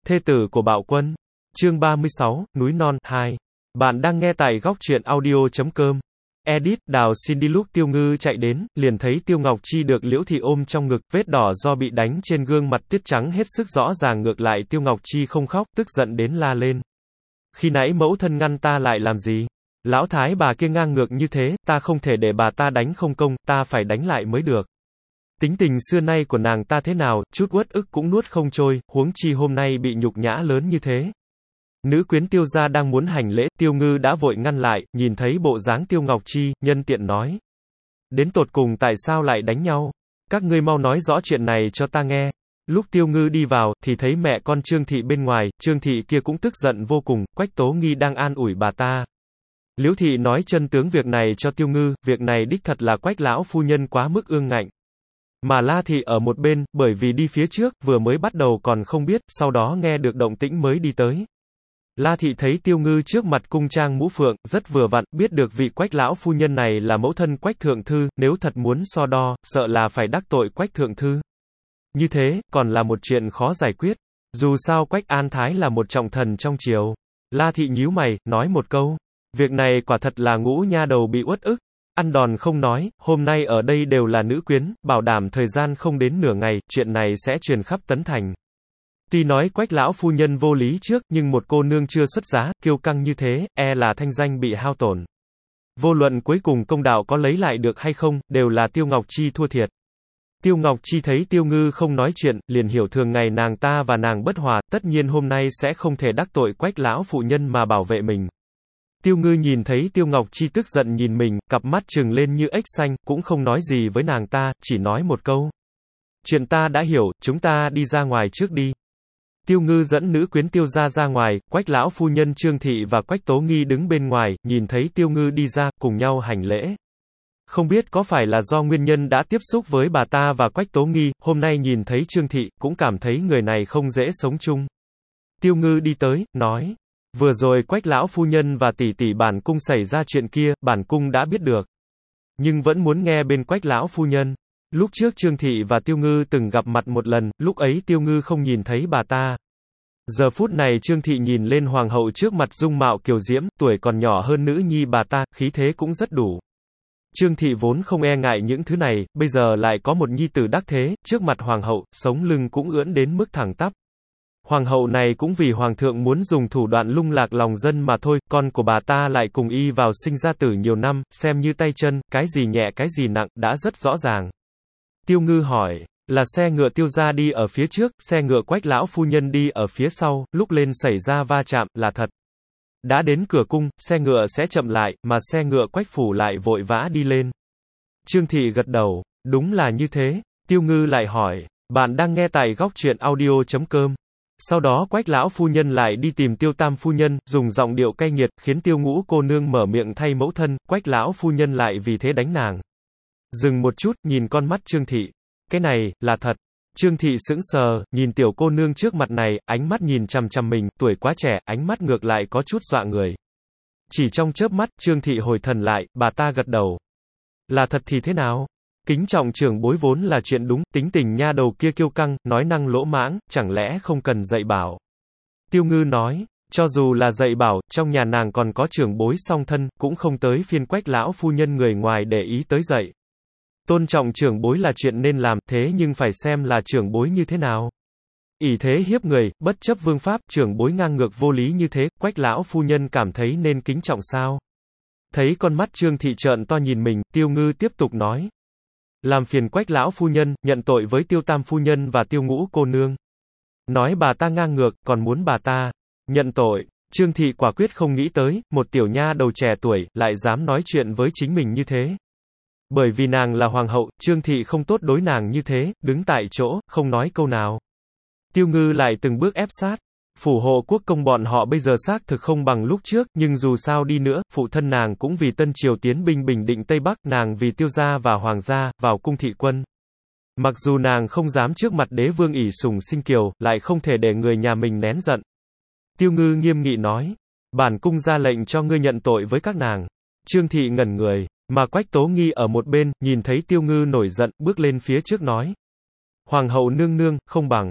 Thê tử của Bạo Quân. Chương 36, Núi Non 2. Bạn đang nghe tại góc truyện audio.com. Edit, Đào xin đi. Lúc Tiêu Ngư chạy đến, liền thấy Tiêu Ngọc Chi được Liễu Thị ôm trong ngực, vết đỏ do bị đánh trên gương mặt tuyết trắng hết sức rõ ràng. Ngược lại Tiêu Ngọc Chi không khóc, tức giận đến la lên. Khi nãy mẫu thân ngăn ta lại làm gì? Lão thái bà kia ngang ngược như thế, ta không thể để bà ta đánh không công, ta phải đánh lại mới được. Tính tình xưa nay của nàng ta thế nào, chút uất ức cũng nuốt không trôi, huống chi hôm nay bị nhục nhã lớn như thế. Nữ quyến Tiêu gia đang muốn hành lễ, Tiêu Ngư đã vội ngăn lại, nhìn thấy bộ dáng Tiêu Ngọc Chi, nhân tiện nói. Đến tột cùng tại sao lại đánh nhau? Các ngươi mau nói rõ chuyện này cho ta nghe. Lúc Tiêu Ngư đi vào, thì thấy mẹ con Trương Thị bên ngoài, Trương Thị kia cũng tức giận vô cùng, Quách Tố Nghi đang an ủi bà ta. Liễu Thị nói chân tướng việc này cho Tiêu Ngư, việc này đích thật là Quách lão phu nhân quá mức ương ngạnh. Mà La Thị ở một bên, bởi vì đi phía trước, vừa mới bắt đầu còn không biết, sau đó nghe được động tĩnh mới đi tới. La Thị thấy Tiêu Ngư trước mặt cung trang mũ phượng, rất vừa vặn, biết được vị Quách lão phu nhân này là mẫu thân Quách thượng thư, nếu thật muốn so đo, sợ là phải đắc tội Quách thượng thư. Như thế, còn là một chuyện khó giải quyết. Dù sao Quách An Thái là một trọng thần trong triều. La Thị nhíu mày, nói một câu. Việc này quả thật là ngũ nha đầu bị uất ức. Ăn đòn không nói, hôm nay ở đây đều là nữ quyến, bảo đảm thời gian không đến nửa ngày, chuyện này sẽ truyền khắp Tấn Thành. Tuy nói Quách lão phu nhân vô lý trước, nhưng một cô nương chưa xuất giá, kiêu căng như thế, e là thanh danh bị hao tổn. Vô luận cuối cùng công đạo có lấy lại được hay không, đều là Tiêu Ngọc Chi thua thiệt. Tiêu Ngọc Chi thấy Tiêu Ngư không nói chuyện, liền hiểu thường ngày nàng ta và nàng bất hòa, tất nhiên hôm nay sẽ không thể đắc tội Quách lão phụ nhân mà bảo vệ mình. Tiêu Ngư nhìn thấy Tiêu Ngọc Chi tức giận nhìn mình, cặp mắt trừng lên như ếch xanh, cũng không nói gì với nàng ta, chỉ nói một câu. Chuyện ta đã hiểu, chúng ta đi ra ngoài trước đi. Tiêu Ngư dẫn nữ quyến Tiêu gia ra ngoài, Quách lão phu nhân Trương Thị và Quách Tố Nghi đứng bên ngoài, nhìn thấy Tiêu Ngư đi ra, cùng nhau hành lễ. Không biết có phải là do nguyên nhân đã tiếp xúc với bà ta và Quách Tố Nghi, hôm nay nhìn thấy Trương Thị, cũng cảm thấy người này không dễ sống chung. Tiêu Ngư đi tới, nói. Vừa rồi Quách lão phu nhân và tỷ tỷ bản cung xảy ra chuyện kia, bản cung đã biết được. Nhưng vẫn muốn nghe bên Quách lão phu nhân. Lúc trước Trương Thị và Tiêu Ngư từng gặp mặt một lần, lúc ấy Tiêu Ngư không nhìn thấy bà ta. Giờ phút này Trương Thị nhìn lên hoàng hậu trước mặt dung mạo kiều diễm, tuổi còn nhỏ hơn nữ nhi bà ta, khí thế cũng rất đủ. Trương Thị vốn không e ngại những thứ này, bây giờ lại có một nhi tử đắc thế, trước mặt hoàng hậu, sống lưng cũng ưỡn đến mức thẳng tắp. Hoàng hậu này cũng vì hoàng thượng muốn dùng thủ đoạn lung lạc lòng dân mà thôi, con của bà ta lại cùng y vào sinh ra tử nhiều năm, xem như tay chân, cái gì nhẹ cái gì nặng, đã rất rõ ràng. Tiêu Ngư hỏi, là xe ngựa Tiêu gia đi ở phía trước, xe ngựa Quách lão phu nhân đi ở phía sau, lúc lên xảy ra va chạm, là thật. Đã đến cửa cung, xe ngựa sẽ chậm lại, mà xe ngựa Quách phủ lại vội vã đi lên. Trương Thị gật đầu, đúng là như thế. Tiêu Ngư lại hỏi, bạn đang nghe tại góc truyện audio.com. Sau đó Quách lão phu nhân lại đi tìm Tiêu tam phu nhân, dùng giọng điệu cay nghiệt, khiến Tiêu Ngũ cô nương mở miệng thay mẫu thân, Quách lão phu nhân lại vì thế đánh nàng. Dừng một chút, nhìn con mắt Trương Thị. Cái này, là thật. Trương Thị sững sờ, nhìn tiểu cô nương trước mặt này, ánh mắt nhìn chằm chằm mình, tuổi quá trẻ, ánh mắt ngược lại có chút dọa người. Chỉ trong chớp mắt, Trương Thị hồi thần lại, bà ta gật đầu. Là thật thì thế nào? Kính trọng trưởng bối vốn là chuyện đúng, tính tình nha đầu kia kiêu căng, nói năng lỗ mãng, chẳng lẽ không cần dạy bảo. Tiêu Ngư nói, cho dù là dạy bảo, trong nhà nàng còn có trưởng bối song thân, cũng không tới phiên Quách lão phu nhân người ngoài để ý tới dạy. Tôn trọng trưởng bối là chuyện nên làm, thế nhưng phải xem là trưởng bối như thế nào. Ỷ thế hiếp người, bất chấp vương pháp, trưởng bối ngang ngược vô lý như thế, Quách lão phu nhân cảm thấy nên kính trọng sao? Thấy con mắt Trương Thị trợn to nhìn mình, Tiêu Ngư tiếp tục nói. Làm phiền Quách lão phu nhân, nhận tội với Tiêu tam phu nhân và Tiêu Ngũ cô nương. Nói bà ta ngang ngược, còn muốn bà ta nhận tội. Trương Thị quả quyết không nghĩ tới, một tiểu nha đầu trẻ tuổi, lại dám nói chuyện với chính mình như thế. Bởi vì nàng là hoàng hậu, Trương Thị không tốt đối nàng như thế, đứng tại chỗ, không nói câu nào. Tiêu Ngư lại từng bước ép sát. Phủ hộ quốc công bọn họ bây giờ xác thực không bằng lúc trước, nhưng dù sao đi nữa, phụ thân nàng cũng vì Tân Triều tiến binh bình định Tây Bắc, nàng vì Tiêu gia và hoàng gia, vào cung thị quân. Mặc dù nàng không dám trước mặt đế vương ỷ sủng sinh kiều, lại không thể để người nhà mình nén giận. Tiêu Ngư nghiêm nghị nói, bản cung ra lệnh cho ngươi nhận tội với các nàng. Trương Thị ngẩn người, mà Quách Tố Nghi ở một bên, nhìn thấy Tiêu Ngư nổi giận, bước lên phía trước nói. Hoàng hậu nương nương, không bằng.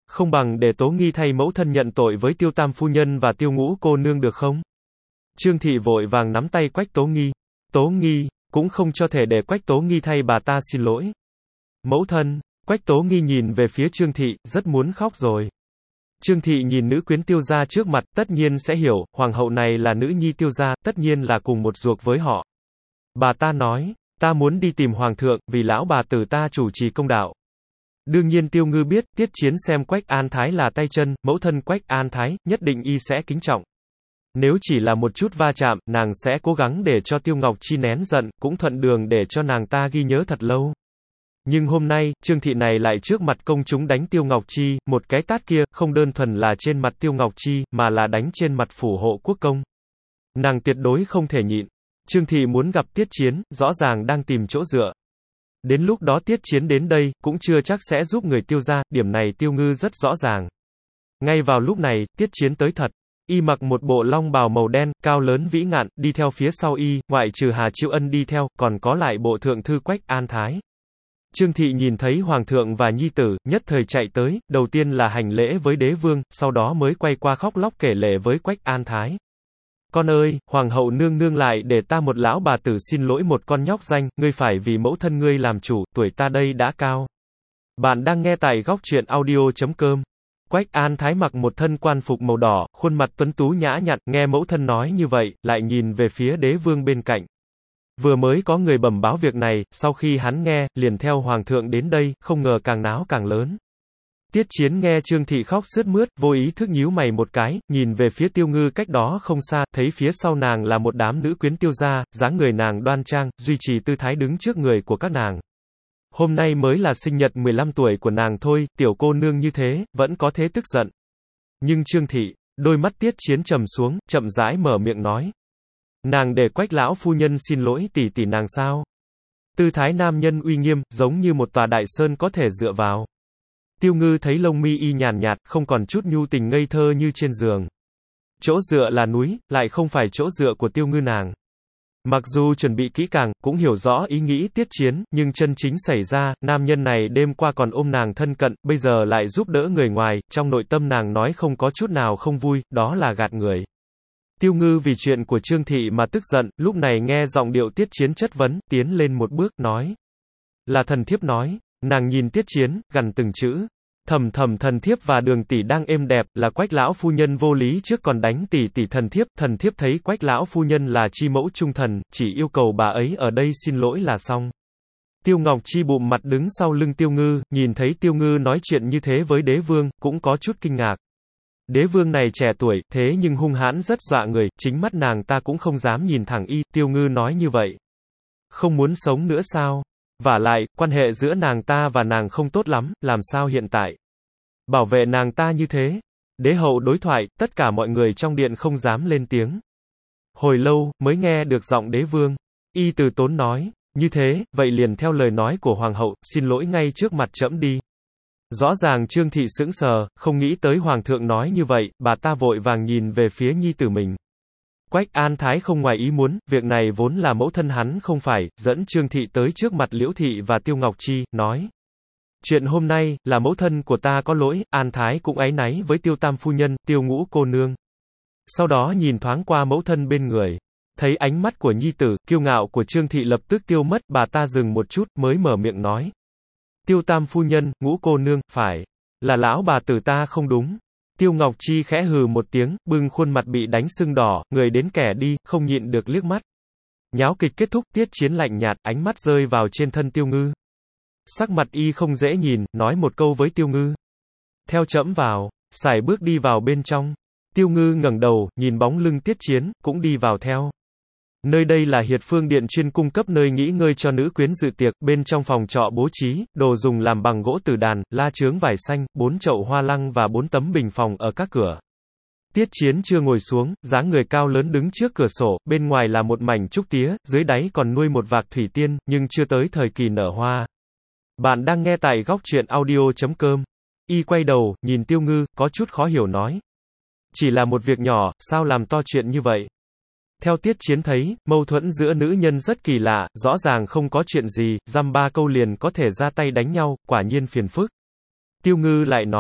Không bằng để Tố Nghi thay mẫu thân nhận tội với Tiêu Tam phu nhân và Tiêu Ngũ cô nương được không? Trương Thị vội vàng nắm tay Quách Tố Nghi. Tố Nghi, cũng không cho thể để Quách Tố Nghi thay bà ta xin lỗi. Mẫu thân, Quách Tố Nghi nhìn về phía Trương Thị, rất muốn khóc rồi. Trương Thị nhìn nữ quyến Tiêu gia trước mặt, tất nhiên sẽ hiểu, hoàng hậu này là nữ nhi Tiêu gia, tất nhiên là cùng một ruột với họ. Bà ta nói, ta muốn đi tìm hoàng thượng, vì lão bà tử ta chủ trì công đạo. Đương nhiên Tiêu Ngư biết, Tiết Chiến xem Quách An Thái là tay chân, mẫu thân Quách An Thái, nhất định y sẽ kính trọng. Nếu chỉ là một chút va chạm, nàng sẽ cố gắng để cho Tiêu Ngọc Chi nén giận, cũng thuận đường để cho nàng ta ghi nhớ thật lâu. Nhưng hôm nay, Trương Thị này lại trước mặt công chúng đánh Tiêu Ngọc Chi, một cái tát kia, không đơn thuần là trên mặt Tiêu Ngọc Chi, mà là đánh trên mặt phủ hộ quốc công. Nàng tuyệt đối không thể nhịn. Trương Thị muốn gặp Tiết Chiến, rõ ràng đang tìm chỗ dựa. Đến lúc đó Tiết Chiến đến đây, cũng chưa chắc sẽ giúp người Tiêu gia, điểm này Tiêu Ngư rất rõ ràng. Ngay vào lúc này, Tiết Chiến tới thật. Y mặc một bộ long bào màu đen, cao lớn vĩ ngạn, đi theo phía sau y, ngoại trừ Hà Chiêu Ân đi theo, còn có lại bộ thượng thư Quách An Thái. Trương Thị nhìn thấy hoàng thượng và nhi tử, nhất thời chạy tới, đầu tiên là hành lễ với đế vương, sau đó mới quay qua khóc lóc kể lể với Quách An Thái. Con ơi, hoàng hậu nương nương lại để ta một lão bà tử xin lỗi một con nhóc danh, ngươi phải vì mẫu thân ngươi làm chủ, tuổi ta đây đã cao. Bạn đang nghe tại góc truyện audio.com. Quách An Thái mặc một thân quan phục màu đỏ, khuôn mặt tuấn tú nhã nhặn, nghe mẫu thân nói như vậy, lại nhìn về phía đế vương bên cạnh. Vừa mới có người bẩm báo việc này, sau khi hắn nghe, liền theo hoàng thượng đến đây, không ngờ càng náo càng lớn. Tiết Chiến nghe Trương Thị khóc sướt mướt, vô ý thức nhíu mày một cái, nhìn về phía Tiêu Ngư cách đó không xa, thấy phía sau nàng là một đám nữ quyến Tiêu gia, dáng người nàng đoan trang, duy trì tư thái đứng trước người của các nàng. Hôm nay mới là sinh nhật 15 tuổi của nàng thôi, tiểu cô nương như thế, vẫn có thế tức giận. Nhưng Trương Thị, đôi mắt Tiết Chiến trầm xuống, chậm rãi mở miệng nói. Nàng để Quách lão phu nhân xin lỗi tỷ tỷ nàng sao? Tư thái nam nhân uy nghiêm, giống như một tòa đại sơn có thể dựa vào. Tiêu Ngư thấy lông mi y nhàn nhạt, không còn chút nhu tình ngây thơ như trên giường. Chỗ dựa là núi, lại không phải chỗ dựa của Tiêu Ngư nàng. Mặc dù chuẩn bị kỹ càng, cũng hiểu rõ ý nghĩ Tiết Chiến, nhưng chân chính xảy ra, nam nhân này đêm qua còn ôm nàng thân cận, bây giờ lại giúp đỡ người ngoài, trong nội tâm nàng nói không có chút nào không vui, đó là gạt người. Tiêu Ngư vì chuyện của Trương Thị mà tức giận, lúc này nghe giọng điệu Tiết Chiến chất vấn, tiến lên một bước, nói. Là thần thiếp nói, nàng nhìn Tiết Chiến, gằn từng chữ. Thầm thần thiếp và Đường tỷ đang êm đẹp, là Quách lão phu nhân vô lý trước còn đánh tỷ thần thiếp thấy Quách lão phu nhân là chi mẫu trung thần, chỉ yêu cầu bà ấy ở đây xin lỗi là xong. Tiêu Ngọc Chi bụm mặt đứng sau lưng Tiêu Ngư, nhìn thấy Tiêu Ngư nói chuyện như thế với đế vương, cũng có chút kinh ngạc. Đế vương này trẻ tuổi, thế nhưng hung hãn rất dọa người, chính mắt nàng ta cũng không dám nhìn thẳng y, Tiêu Ngư nói như vậy. Không muốn sống nữa sao? Vả lại, quan hệ giữa nàng ta và nàng không tốt lắm, làm sao hiện tại? Bảo vệ nàng ta như thế. Đế hậu đối thoại, tất cả mọi người trong điện không dám lên tiếng. Hồi lâu, mới nghe được giọng đế vương. Y từ tốn nói, như thế, vậy liền theo lời nói của hoàng hậu, xin lỗi ngay trước mặt trẫm đi. Rõ ràng Trương Thị sững sờ, không nghĩ tới hoàng thượng nói như vậy, bà ta vội vàng nhìn về phía nhi tử mình. Quách An Thái không ngoài ý muốn, việc này vốn là mẫu thân hắn không phải, dẫn Trương Thị tới trước mặt Liễu Thị và Tiêu Ngọc Chi, nói. Chuyện hôm nay, là mẫu thân của ta có lỗi, An Thái cũng áy náy với Tiêu Tam phu nhân, Tiêu Ngũ cô nương. Sau đó nhìn thoáng qua mẫu thân bên người. Thấy ánh mắt của nhi tử, kiêu ngạo của Trương Thị lập tức tiêu mất, bà ta dừng một chút, mới mở miệng nói. Tiêu Tam phu nhân, Ngũ cô nương, phải. Là lão bà tử ta không đúng. Tiêu Ngọc Chi khẽ hừ một tiếng, bưng khuôn mặt bị đánh sưng đỏ, người đến kẻ đi, không nhịn được liếc mắt. Nháo kịch kết thúc, Tiết Chiến lạnh nhạt, ánh mắt rơi vào trên thân Tiêu Ngư. Sắc mặt y không dễ nhìn, nói một câu với Tiêu Ngư. Theo trẫm vào, sải bước đi vào bên trong. Tiêu Ngư ngẩng đầu, nhìn bóng lưng Tiết Chiến, cũng đi vào theo. Nơi đây là Hiệt Phương Điện chuyên cung cấp nơi nghỉ ngơi cho nữ quyến dự tiệc, bên trong phòng trọ bố trí, đồ dùng làm bằng gỗ tử đàn, la chướng vải xanh, 4 chậu hoa lăng và 4 tấm bình phòng ở các cửa. Tiết Chiến chưa ngồi xuống, dáng người cao lớn đứng trước cửa sổ, bên ngoài là một mảnh trúc tía, dưới đáy còn nuôi một vạc thủy tiên, nhưng chưa tới thời kỳ nở hoa. Bạn đang nghe tại góc truyện audio.com. Y quay đầu, nhìn Tiêu Ngư, có chút khó hiểu nói. Chỉ là một việc nhỏ, sao làm to chuyện như vậy? Theo Tiết Chiến thấy, mâu thuẫn giữa nữ nhân rất kỳ lạ, rõ ràng không có chuyện gì, dăm ba câu liền có thể ra tay đánh nhau, quả nhiên phiền phức. Tiêu Ngư lại nói,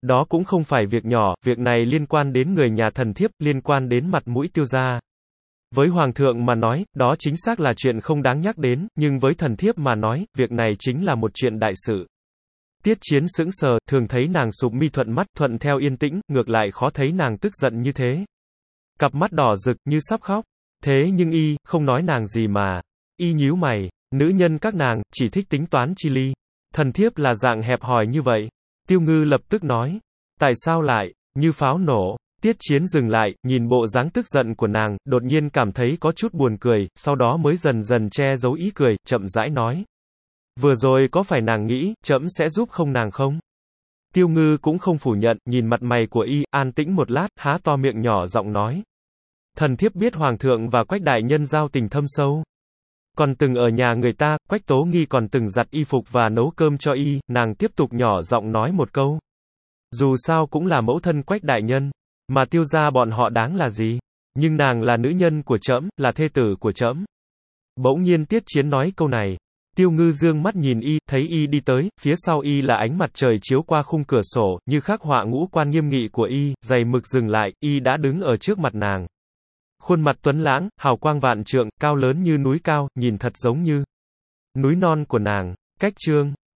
Đó cũng không phải việc nhỏ, việc này liên quan đến người nhà thần thiếp, liên quan đến mặt mũi Tiêu gia. Với Hoàng thượng mà nói, đó chính xác là chuyện không đáng nhắc đến, nhưng với thần thiếp mà nói, việc này chính là một chuyện đại sự. Tiết Chiến sững sờ, thường thấy nàng sụp mi thuận mắt, thuận theo yên tĩnh, ngược lại khó thấy nàng tức giận như thế. Cặp mắt đỏ rực, như sắp khóc. Thế nhưng y, không nói nàng gì mà. Y nhíu mày, nữ nhân các nàng, chỉ thích tính toán chi ly. Thần thiếp là dạng hẹp hòi như vậy. Tiêu Ngư lập tức nói. Tại sao lại, như pháo nổ. Tiết Chiến dừng lại, nhìn bộ dáng tức giận của nàng, đột nhiên cảm thấy có chút buồn cười, sau đó mới dần dần che giấu ý cười, chậm rãi nói. Vừa rồi có phải nàng nghĩ, trẫm sẽ giúp không nàng không? Tiêu Ngư cũng không phủ nhận, nhìn mặt mày của y, an tĩnh một lát, há to miệng nhỏ giọng nói. Thần thiếp biết Hoàng thượng và Quách đại nhân giao tình thâm sâu. Còn từng ở nhà người ta, Quách Tố Nghi còn từng giặt y phục và nấu cơm cho y, nàng tiếp tục nhỏ giọng nói một câu. Dù sao cũng là mẫu thân Quách đại nhân, mà Tiêu gia bọn họ đáng là gì? Nhưng nàng là nữ nhân của trẫm, là thê tử của trẫm. Bỗng nhiên Tiết Chiến nói câu này. Tiêu Ngư dương mắt nhìn y, thấy y đi tới, phía sau y là ánh mặt trời chiếu qua khung cửa sổ, như khắc họa ngũ quan nghiêm nghị của y, giày mực dừng lại, y đã đứng ở trước mặt nàng. Khuôn mặt tuấn lãng, hào quang vạn trượng, cao lớn như núi cao, nhìn thật giống như núi non của nàng. Cách chương